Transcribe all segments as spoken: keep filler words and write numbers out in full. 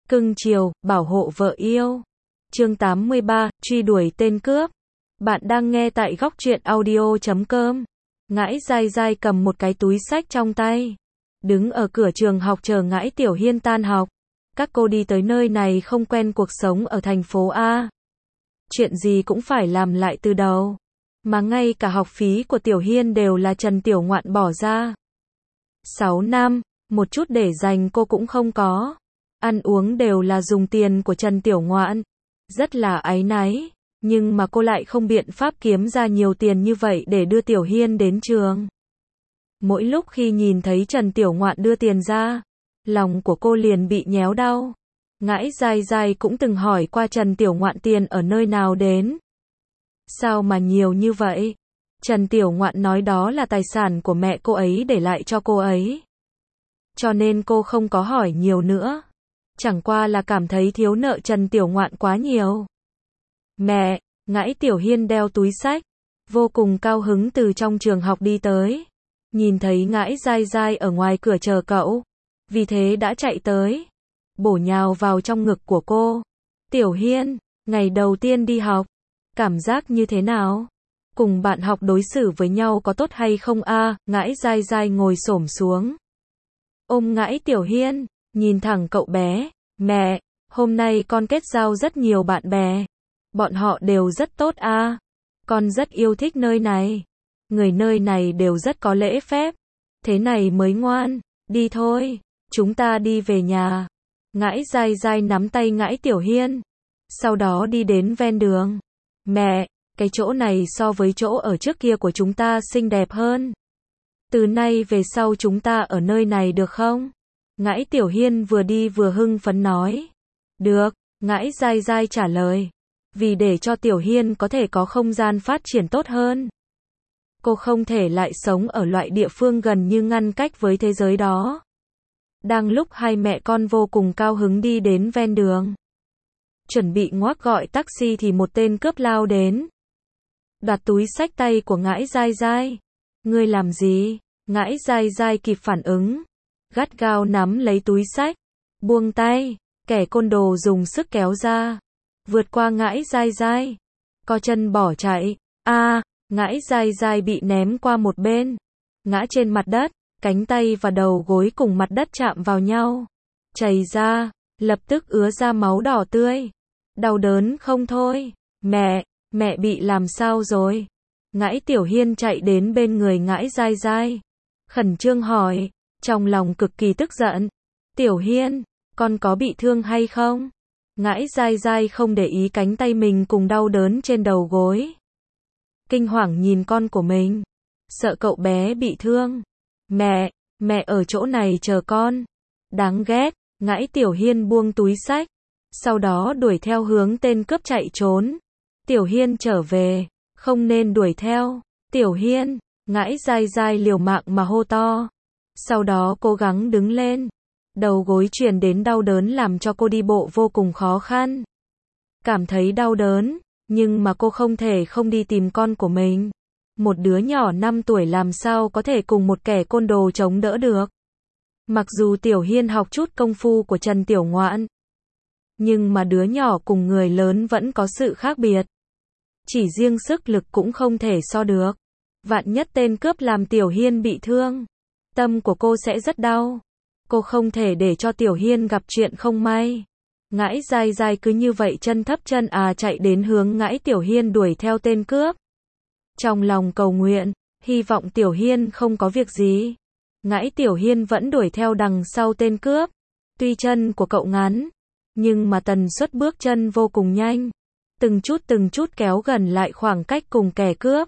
Cưng chiều, bảo hộ vợ yêu. Chương tám mươi ba, truy đuổi tên cướp. Bạn đang nghe tại góc truyện audio chấm com. Ngãi dai dai cầm một cái túi xách trong tay, đứng ở cửa trường học chờ Ngãi Tiểu Hiên tan học. Các cô đi tới nơi này không quen cuộc sống ở thành phố A. Chuyện gì cũng phải làm lại từ đầu. Mà ngay cả học phí của Tiểu Hiên đều là Trần Tiểu Ngoạn bỏ ra. sáu năm, một chút để dành cô cũng không có. Ăn uống đều là dùng tiền của Trần Tiểu Ngoạn. Rất là áy náy, nhưng mà cô lại không biện pháp kiếm ra nhiều tiền như vậy để đưa Tiểu Hiên đến trường. Mỗi lúc khi nhìn thấy Trần Tiểu Ngoạn đưa tiền ra, lòng của cô liền bị nhéo đau. Ngãi dai dai cũng từng hỏi qua Trần Tiểu Ngoạn tiền ở nơi nào đến. Sao mà nhiều như vậy? Trần Tiểu Ngoạn nói đó là tài sản của mẹ cô ấy để lại cho cô ấy. Cho nên cô không có hỏi nhiều nữa. Chẳng qua là cảm thấy thiếu nợ Trần Tiểu Ngoạn quá nhiều. Mẹ, Ngãi Tiểu Hiên đeo túi xách, vô cùng cao hứng từ trong trường học đi tới. Nhìn thấy Ngãi dai dai ở ngoài cửa chờ cậu, vì thế đã chạy tới, bổ nhào vào trong ngực của cô. Tiểu Hiên, ngày đầu tiên đi học, cảm giác như thế nào? Cùng bạn học đối xử với nhau có tốt hay không a? À? Ngãi dai dai ngồi xổm xuống, ôm Ngãi Tiểu Hiên, nhìn thẳng cậu bé. Mẹ, hôm nay con kết giao rất nhiều bạn bè. Bọn họ đều rất tốt a. À? Con rất yêu thích nơi này. Người nơi này đều rất có lễ phép. Thế này mới ngoan. Đi thôi, chúng ta đi về nhà. Ngãi dai dai nắm tay Ngãi Tiểu Hiên, sau đó đi đến ven đường. Mẹ, cái chỗ này so với chỗ ở trước kia của chúng ta xinh đẹp hơn. Từ nay về sau chúng ta ở nơi này được không? Ngãi Tiểu Hiên vừa đi vừa hưng phấn nói. Được, Ngãi dai dai trả lời. Vì để cho Tiểu Hiên có thể có không gian phát triển tốt hơn, cô không thể lại sống ở loại địa phương gần như ngăn cách với thế giới đó. Đang lúc hai mẹ con vô cùng cao hứng đi đến ven đường, chuẩn bị ngoác gọi taxi thì một tên cướp lao đến, đoạt túi xách tay của Ngãi dai dai. Ngươi làm gì? Ngãi dai dai kịp phản ứng, gắt gao nắm lấy túi xách, buông tay. Kẻ côn đồ dùng sức kéo ra, vượt qua Ngãi dai dai, co chân bỏ chạy. A, à, Ngãi dai dai bị ném qua một bên, ngã trên mặt đất, cánh tay và đầu gối cùng mặt đất chạm vào nhau, chảy ra, lập tức ứa ra máu đỏ tươi. Đau đớn không thôi. Mẹ, mẹ bị làm sao rồi? Ngãi Tiểu Hiên chạy đến bên người Ngãi dai dai, khẩn trương hỏi, trong lòng cực kỳ tức giận. Tiểu Hiên, con có bị thương hay không? Ngãi dai dai không để ý cánh tay mình cùng đau đớn trên đầu gối, kinh hoàng nhìn con của mình, sợ cậu bé bị thương. Mẹ, mẹ ở chỗ này chờ con. Đáng ghét. Ngãi Tiểu Hiên buông túi xách, sau đó đuổi theo hướng tên cướp chạy trốn. Tiểu Hiên trở về, không nên đuổi theo. Tiểu Hiên, Ngãi dai dai liều mạng mà hô to. Sau đó cố gắng đứng lên. Đầu gối truyền đến đau đớn làm cho cô đi bộ vô cùng khó khăn. Cảm thấy đau đớn, nhưng mà cô không thể không đi tìm con của mình. Một đứa nhỏ năm tuổi làm sao có thể cùng một kẻ côn đồ chống đỡ được. Mặc dù Tiểu Hiên học chút công phu của Trần Tiểu Ngoạn, nhưng mà đứa nhỏ cùng người lớn vẫn có sự khác biệt. Chỉ riêng sức lực cũng không thể so được. Vạn nhất tên cướp làm Tiểu Hiên bị thương, tâm của cô sẽ rất đau. Cô không thể để cho Tiểu Hiên gặp chuyện không may. Ngãi dai dai cứ như vậy chân thấp chân à chạy đến hướng Ngãi Tiểu Hiên đuổi theo tên cướp. Trong lòng cầu nguyện, hy vọng Tiểu Hiên không có việc gì. Ngãi Tiểu Hiên vẫn đuổi theo đằng sau tên cướp. Tuy chân của cậu ngắn, nhưng mà tần suất bước chân vô cùng nhanh. Từng chút từng chút kéo gần lại khoảng cách cùng kẻ cướp.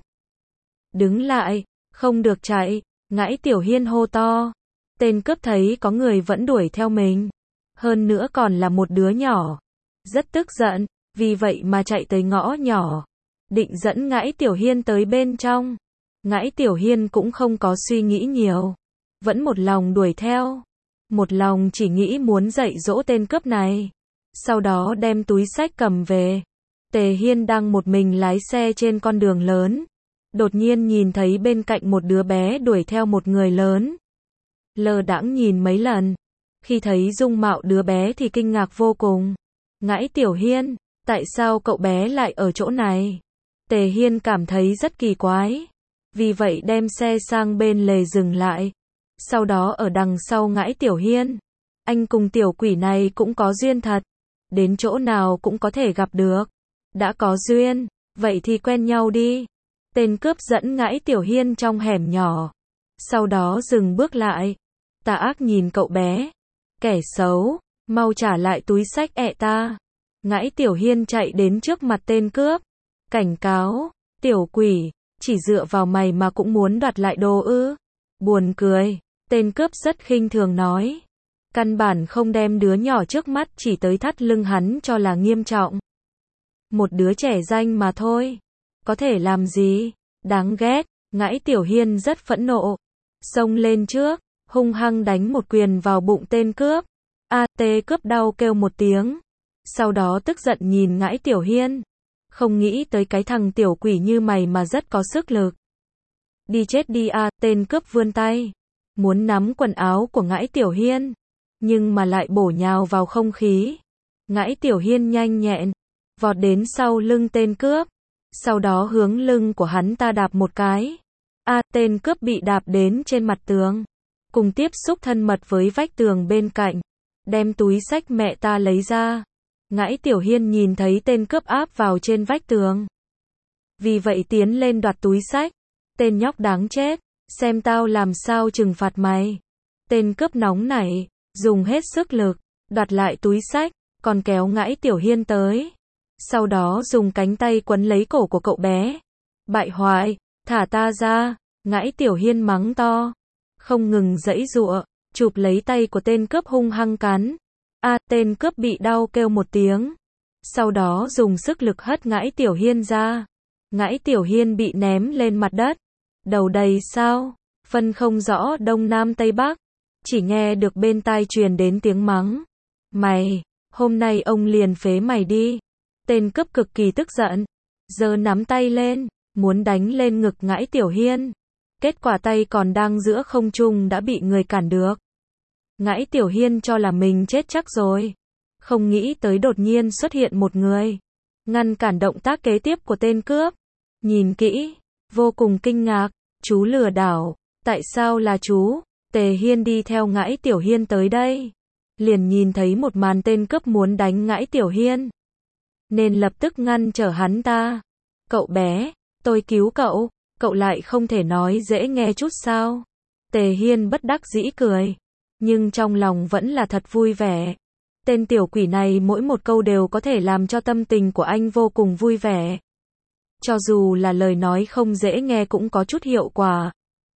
Đứng lại, không được chạy. Ngãi Tiểu Hiên hô to. Tên cướp thấy có người vẫn đuổi theo mình, hơn nữa còn là một đứa nhỏ, rất tức giận, vì vậy mà chạy tới ngõ nhỏ, định dẫn Ngãi Tiểu Hiên tới bên trong. Ngãi Tiểu Hiên cũng không có suy nghĩ nhiều, vẫn một lòng đuổi theo, một lòng chỉ nghĩ muốn dạy dỗ tên cướp này, sau đó đem túi xách cầm về. Tề Hiên đang một mình lái xe trên con đường lớn, đột nhiên nhìn thấy bên cạnh một đứa bé đuổi theo một người lớn. Lơ đãng nhìn mấy lần, Khi thấy dung mạo đứa bé thì kinh ngạc vô cùng. Ngãi Tiểu Hiên, tại sao cậu bé lại ở chỗ này? Tề Hiên cảm thấy rất kỳ quái. Vì vậy đem xe sang bên lề dừng lại. Sau đó ở đằng sau Ngãi Tiểu Hiên. Anh cùng tiểu quỷ này cũng có duyên thật. Đến chỗ nào cũng có thể gặp được. Đã có duyên, vậy thì quen nhau đi. Tên cướp dẫn Ngãi Tiểu Hiên trong hẻm nhỏ. Sau đó dừng bước lại. Tà ác nhìn cậu bé. Kẻ xấu, mau trả lại túi xách ẹ ta. Ngãi Tiểu Hiên chạy đến trước mặt tên cướp. Cảnh cáo, tiểu quỷ, chỉ dựa vào mày mà cũng muốn đoạt lại đồ ư? Buồn cười, tên cướp rất khinh thường nói. Căn bản không đem đứa nhỏ trước mắt chỉ tới thắt lưng hắn cho là nghiêm trọng. Một đứa trẻ danh mà thôi. Có thể làm gì? Đáng ghét. Ngãi Tiểu Hiên rất phẫn nộ. Xông lên trước, hung hăng đánh một quyền vào bụng tên cướp. A tê cướp đau kêu một tiếng. Sau đó tức giận nhìn Ngãi Tiểu Hiên. Không nghĩ tới cái thằng tiểu quỷ như mày mà rất có sức lực. Đi chết đi a, tên cướp vươn tay. Muốn nắm quần áo của Ngãi Tiểu Hiên. Nhưng mà lại bổ nhào vào không khí. Ngãi Tiểu Hiên nhanh nhẹn. Vọt đến sau lưng tên cướp. Sau đó hướng lưng của hắn ta đạp một cái. A, tên cướp bị đạp đến trên mặt tường. Cùng tiếp xúc thân mật với vách tường bên cạnh. Đem túi xách mẹ ta lấy ra. Ngãi Tiểu Hiên nhìn thấy tên cướp áp vào trên vách tường. Vì vậy tiến lên đoạt túi xách. Tên nhóc đáng chết. Xem tao làm sao trừng phạt mày. Tên cướp nóng nảy. Dùng hết sức lực. Đoạt lại túi xách. Còn kéo Ngãi Tiểu Hiên tới. Sau đó dùng cánh tay quấn lấy cổ của cậu bé. Bại hoại, thả ta ra. Ngãi Tiểu Hiên mắng to. Không ngừng giãy giụa. Chụp lấy tay của tên cướp hung hăng cắn. A, tên cướp bị đau kêu một tiếng. Sau đó dùng sức lực hất Ngãi Tiểu Hiên ra. Ngãi Tiểu Hiên bị ném lên mặt đất. Đầu đầy sao? Phân không rõ đông nam tây bắc. Chỉ nghe được bên tai truyền đến tiếng mắng. Mày, hôm nay ông liền phế mày đi. Tên cướp cực kỳ tức giận. Giơ nắm tay lên, muốn đánh lên ngực Ngãi Tiểu Hiên. Kết quả tay còn đang giữa không trung đã bị người cản được. Ngãi Tiểu Hiên cho là mình chết chắc rồi. Không nghĩ tới đột nhiên xuất hiện một người. Ngăn cản động tác kế tiếp của tên cướp. Nhìn kỹ, vô cùng kinh ngạc. Chú lừa đảo. Tại sao là chú? Tề Hiên đi theo Ngãi Tiểu Hiên tới đây. Liền nhìn thấy một màn tên cướp muốn đánh Ngãi Tiểu Hiên. Nên lập tức ngăn trở hắn ta. Cậu bé, tôi cứu cậu. Cậu lại không thể nói dễ nghe chút sao? Tề Hiên bất đắc dĩ cười. Nhưng trong lòng vẫn là thật vui vẻ. Tên tiểu quỷ này mỗi một câu đều có thể làm cho tâm tình của anh vô cùng vui vẻ. Cho dù là lời nói không dễ nghe cũng có chút hiệu quả.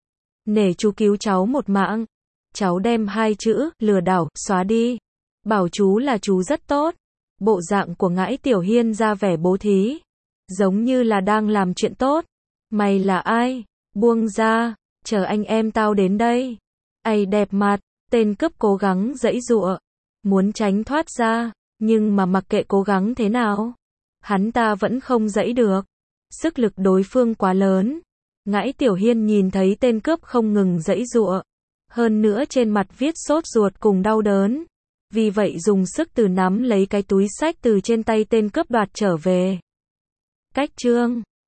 Nể chú cứu cháu một mạng. Cháu đem hai chữ, lừa đảo, xóa đi. Bảo chú là chú rất tốt. Bộ dạng của Ngãi Tiểu Hiên ra vẻ bố thí. Giống như là đang làm chuyện tốt. Mày là ai? Buông ra. Chờ anh em tao đến đây. Ây đẹp mặt. Tên cướp cố gắng giãy giụa. Muốn tránh thoát ra. Nhưng mà mặc kệ cố gắng thế nào. Hắn ta vẫn không giãy được. Sức lực đối phương quá lớn. Ngãi Tiểu Hiên nhìn thấy tên cướp không ngừng giãy giụa. Hơn nữa trên mặt viết sốt ruột cùng đau đớn. Vì vậy dùng sức từ nắm lấy cái túi xách từ trên tay tên cướp đoạt trở về. Cách chương